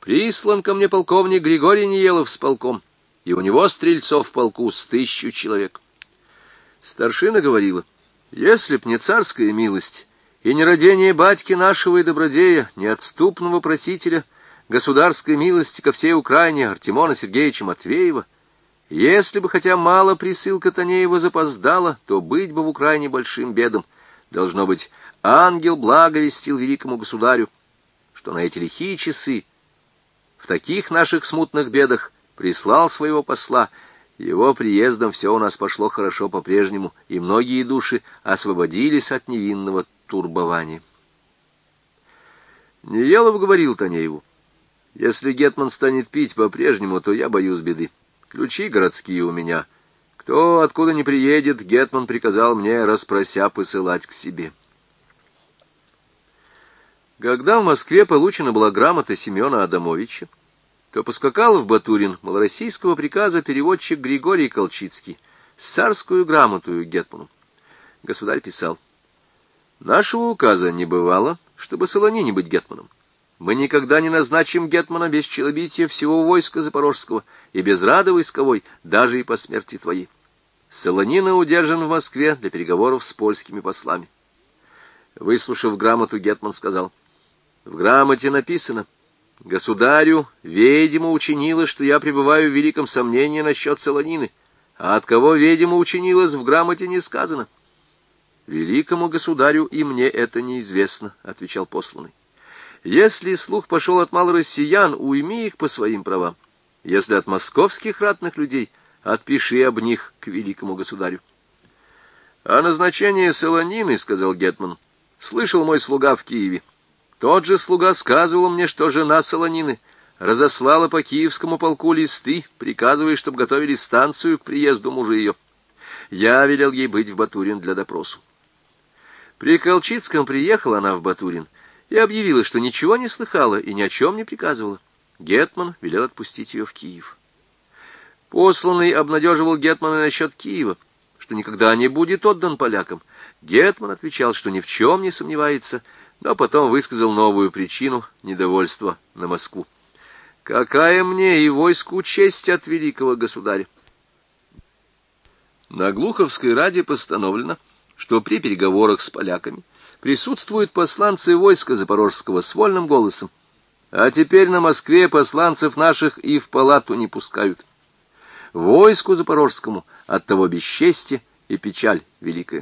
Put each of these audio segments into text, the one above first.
Прислан ко мне полковник Григорий Ниелов с полком, и у него стрельцов в полку с 1000 человек. Старшина говорила: если б не царская милость и не родение батьки нашего и добродея, неотступного просителя государской милости ко всей Украине Артемона Сергеевича Матвеева, если бы хотя мало присылка Танеева запоздала, то быть бы в Украине большим бедом. Должно быть, ангел благовестил великому государю, что на эти лихие часы в таких наших смутных бедах прислал своего посла. Его приездом все у нас пошло хорошо по-прежнему, и многие души освободились от невинного турбования. Ниелов говорил Танееву: если гетман станет пить по-прежнему, то я боюсь беды. Ключи городские у меня. Кто откуда не приедет, гетман приказал мне, распрося, посылать к себе. Когда в Москве получена была грамота Семена Адамовича, то поскакал в Батурин малороссийского приказа переводчик Григорий Колчицкий с царскую грамотою гетману. Государь писал: нашего указа не бывало, чтобы Солонине быть гетманом. Мы никогда не назначим гетмана без челобития всего войска запорожского и без рады войсковой, даже и по смерти твоей. Солонина удержан в Москве для переговоров с польскими послами. Выслушав грамоту, гетман сказал: в грамоте написано: государю ведьма учинила, что я пребываю в великом сомнении насчет Солонины, а от кого ведьма учинилась, в грамоте не сказано. Великому государю и мне это неизвестно, отвечал посланный. Если слух пошел от малороссиян, уйми их по своим правам. Если от московских ратных людей, отпиши об них к великому государю. О назначении Солонины, сказал гетман, слышал мой слуга в Киеве. Тот же слуга сказывал мне, что жена Солонины разослала по киевскому полку листы, приказывая, чтобы готовили станцию к приезду мужа ее. Я велел ей быть в Батурин для допросу. При Колчицком приехала она в Батурин и объявила, что ничего не слыхала и ни о чем не приказывала. Гетман велел отпустить ее в Киев. Посланный обнадеживал гетмана насчет Киева, что никогда не будет отдан полякам. Гетман отвечал, что ни в чем не сомневается, но потом высказал новую причину недовольства на Москву. «Какая мне и войску честь от великого государя?» На Глуховской раде постановлено, что при переговорах с поляками присутствуют посланцы войска запорожского с вольным голосом, а теперь на Москве посланцев наших и в палату не пускают. Войску запорожскому оттого бесчестие и печаль великая.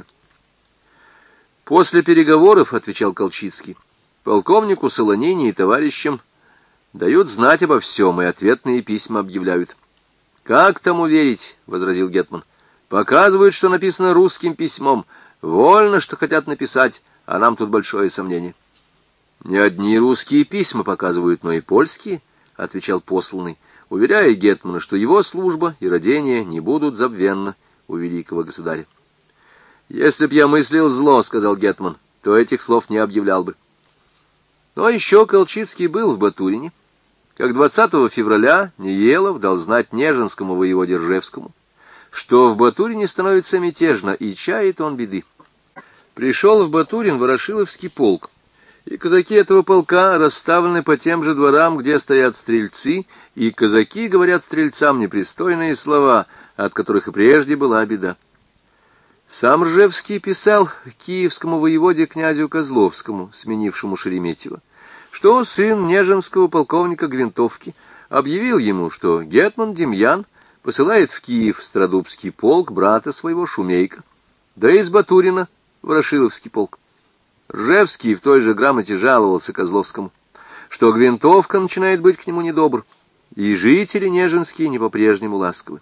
После переговоров, отвечал Колчицкий, полковнику Солонине и товарищам дают знать обо всем и ответные письма объявляют. Как тому верить, возразил гетман, показывают, что написано русским письмом, вольно, что хотят написать, а нам тут большое сомнение. Не одни русские письма показывают, но и польские, отвечал посланный, уверяя гетмана, что его служба и родение не будут забвенны у великого государя. «Если б я мыслил зло, — сказал гетман, — то этих слов не объявлял бы». Но еще Колчицкий был в Батурине, как 20 февраля Ниелов дал знать Нежинскому воеводе Ржевскому, что в Батурине становится мятежно, и чает он беды. Пришел в Батурин Ворошиловский полк, и казаки этого полка расставлены по тем же дворам, где стоят стрельцы, и казаки говорят стрельцам непристойные слова, от которых и прежде была беда. Сам Ржевский писал киевскому воеводе князю Козловскому, сменившему Шереметьева, что сын Нежинского полковника Гвинтовки объявил ему, что гетман Демьян посылает в Киев Стародубский полк брата своего Шумейка, да из Батурина Ворошиловский полк. Ржевский в той же грамоте жаловался Козловскому, что Гвинтовка начинает быть к нему недобр, и жители Нежинские не по-прежнему ласковы.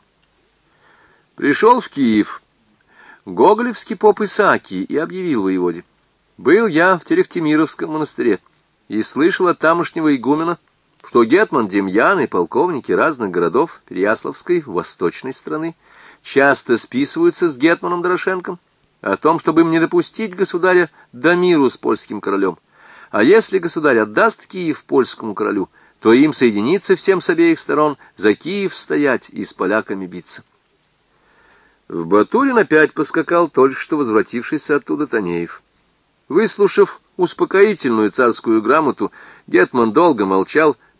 Пришел в Киев гоголевский поп Исаакий и объявил воеводе: «Был я в Терехтимировском монастыре и слышал от тамошнего игумена, что гетман Демьян и полковники разных городов Переяславской, восточной страны, часто списываются с гетманом Дорошенком о том, чтобы им не допустить государя до миру с польским королем. А если государь отдаст Киев польскому королю, то им соединиться всем с обеих сторон, за Киев стоять и с поляками биться». В Батурин опять поскакал только что возвратившийся оттуда Танеев. Выслушав успокоительную царскую грамоту, гетман долго молчал,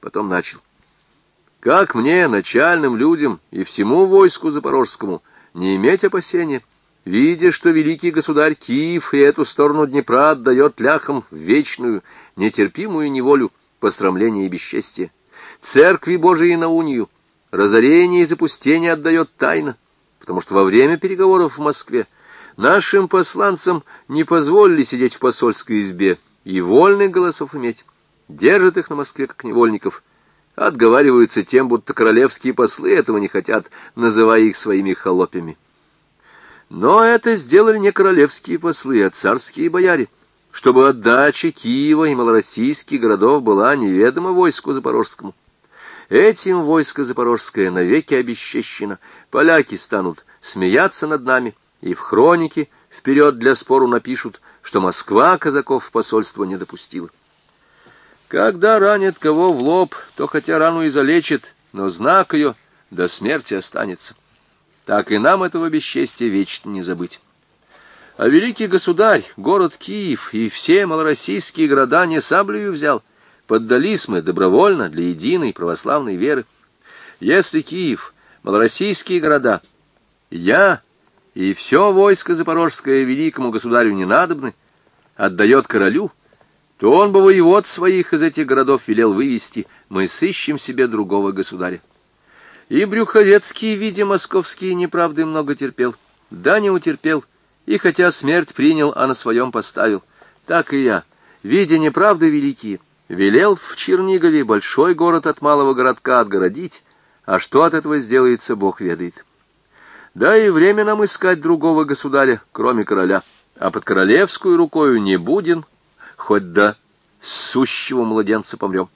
потом начал. Как мне, начальным людям и всему войску запорожскому, не иметь опасения, видя, что великий государь Киев и эту сторону Днепра отдает ляхам в вечную, нетерпимую неволю, посрамление и бесчестие, церкви Божией на унию, разорение и запустение отдает тайно, потому что во время переговоров в Москве нашим посланцам не позволили сидеть в посольской избе и вольных голосов иметь, держат их на Москве как невольников, отговариваются тем, будто королевские послы этого не хотят, называя их своими холопями. Но это сделали не королевские послы, а царские бояре, чтобы отдача Киева и малороссийских городов была неведома войску запорожскому. Этим войско запорожское навеки обесчещено, поляки станут смеяться над нами, и в хронике вперед для спору напишут, что Москва казаков в посольство не допустила. Когда ранят кого в лоб, то хотя рану и залечит, но знак ее до смерти останется. Так и нам этого бесчестия вечно не забыть. А великий государь, город Киев и все малороссийские города не саблею взял. Поддались мы добровольно для единой православной веры. Если Киев, малороссийские города, я и все войско запорожское великому государю не надобны, отдает королю, то он бы воевод своих из этих городов велел вывести, мы сыщем себе другого государя. И Брюховецкий, видя московские неправды, много терпел, да не утерпел, и хотя смерть принял, а на своем поставил, так и я, видя неправды великие, велел в Чернигове большой город от малого городка отгородить, а что от этого сделается, Бог ведает. Да и время нам искать другого государя, кроме короля, а под королевскую рукою не будем, хоть до сущего младенца помрем.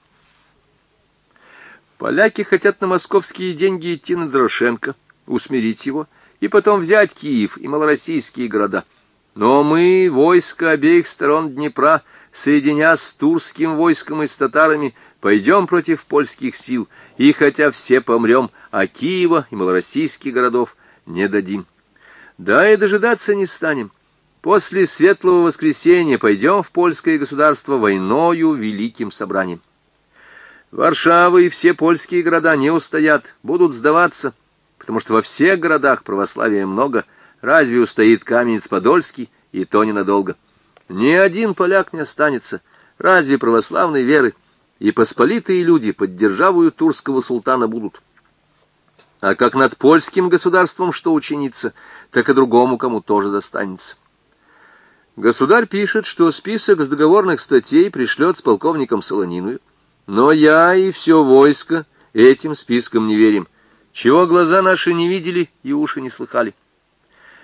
Поляки хотят на московские деньги идти на Дорошенко, усмирить его, и потом взять Киев и малороссийские города. Но мы, войско обеих сторон Днепра, соединя с турским войском и с татарами, пойдем против польских сил, и хотя все помрем, а Киева и малороссийских городов не дадим. Да и дожидаться не станем. После Светлого Воскресения пойдем в польское государство войною великим собранием. Варшава и все польские города не устоят, будут сдаваться, потому что во всех городах православия много, разве устоит Каменец-Подольский, и то ненадолго. Ни один поляк не останется, разве православной веры, и посполитые люди под державою турского султана будут. А как над польским государством что учинится, так и другому кому тоже достанется. Государь пишет, что список с договорных статей пришлет с полковником Солониною, но я и все войско этим списком не верим, чего глаза наши не видели и уши не слыхали.